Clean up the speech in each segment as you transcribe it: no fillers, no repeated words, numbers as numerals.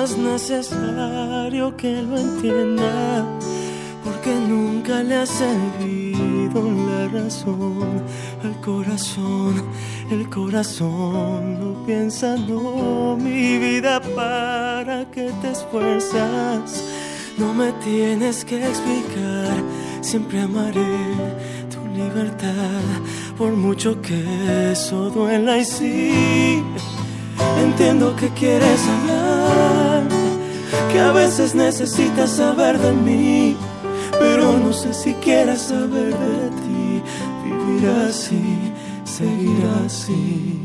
es necesario que lo entienda, porque nunca le ha servido la razón. El corazón no piensa, no, mi vida, ¿para qué te esfuerzas? No me tienes que explicar, siempre amaré tu libertad, por mucho que eso duela. Y sí, entiendo que quieres hablar, que a veces necesitas saber de mí, pero no sé si quieres saber de ti. Vivir así, seguir así,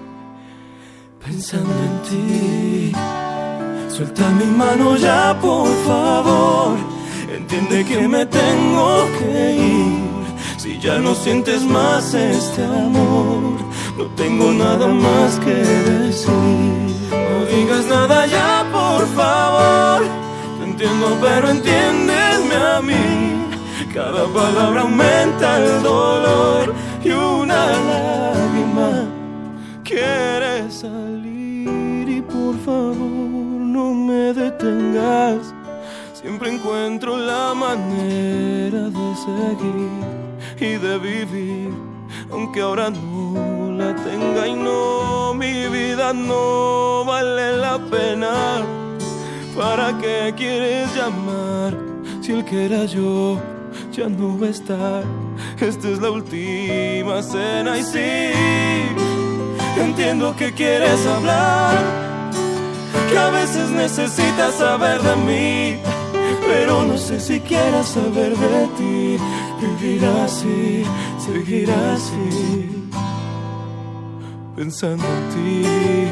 pensando en ti. Suelta mi mano ya, por favor. Entiende que me tengo que ir. Si ya no sientes más este amor, no tengo nada más que decir. No digas nada ya, por favor. Te entiendo, pero entiéndeme a mí. Cada palabra aumenta el dolor y una lágrima quiere salir. Y por favor, no me detengas. Siempre encuentro la manera de seguir y de vivir, aunque ahora no la tenga. Y no, mi vida no vale la pena. ¿Para qué quieres llamar si el que era yo ya no va a estar? Esta es la última cena. Y sí, entiendo que quieres hablar, que a veces necesitas saber de mí, pero no sé si quieras saber de ti. Vivir así, seguir así, pensando en ti.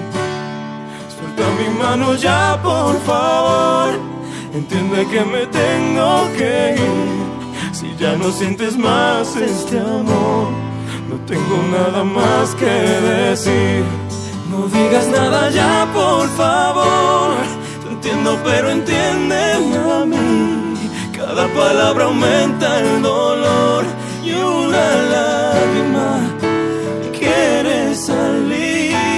Suelta mi mano ya, por favor. Entiende que me tengo que ir. Si ya no sientes más este amor, no tengo nada más que decir. No digas nada ya, por favor. Te entiendo, pero entiéndeme a mí. Cada palabra aumenta el dolor y una lágrima quiere salir.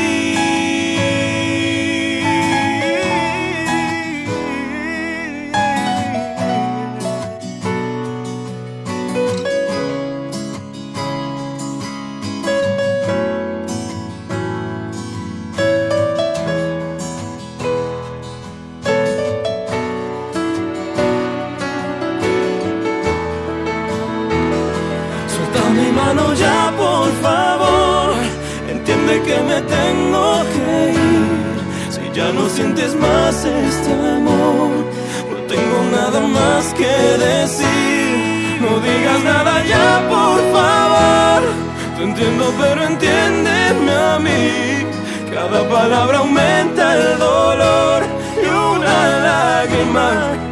Ya, por favor, entiende que me tengo que ir. Si ya no sientes más este amor, no tengo nada más que decir. No digas nada ya, por favor. Te entiendo, pero entiéndeme a mí. Cada palabra aumenta el dolor y una lágrima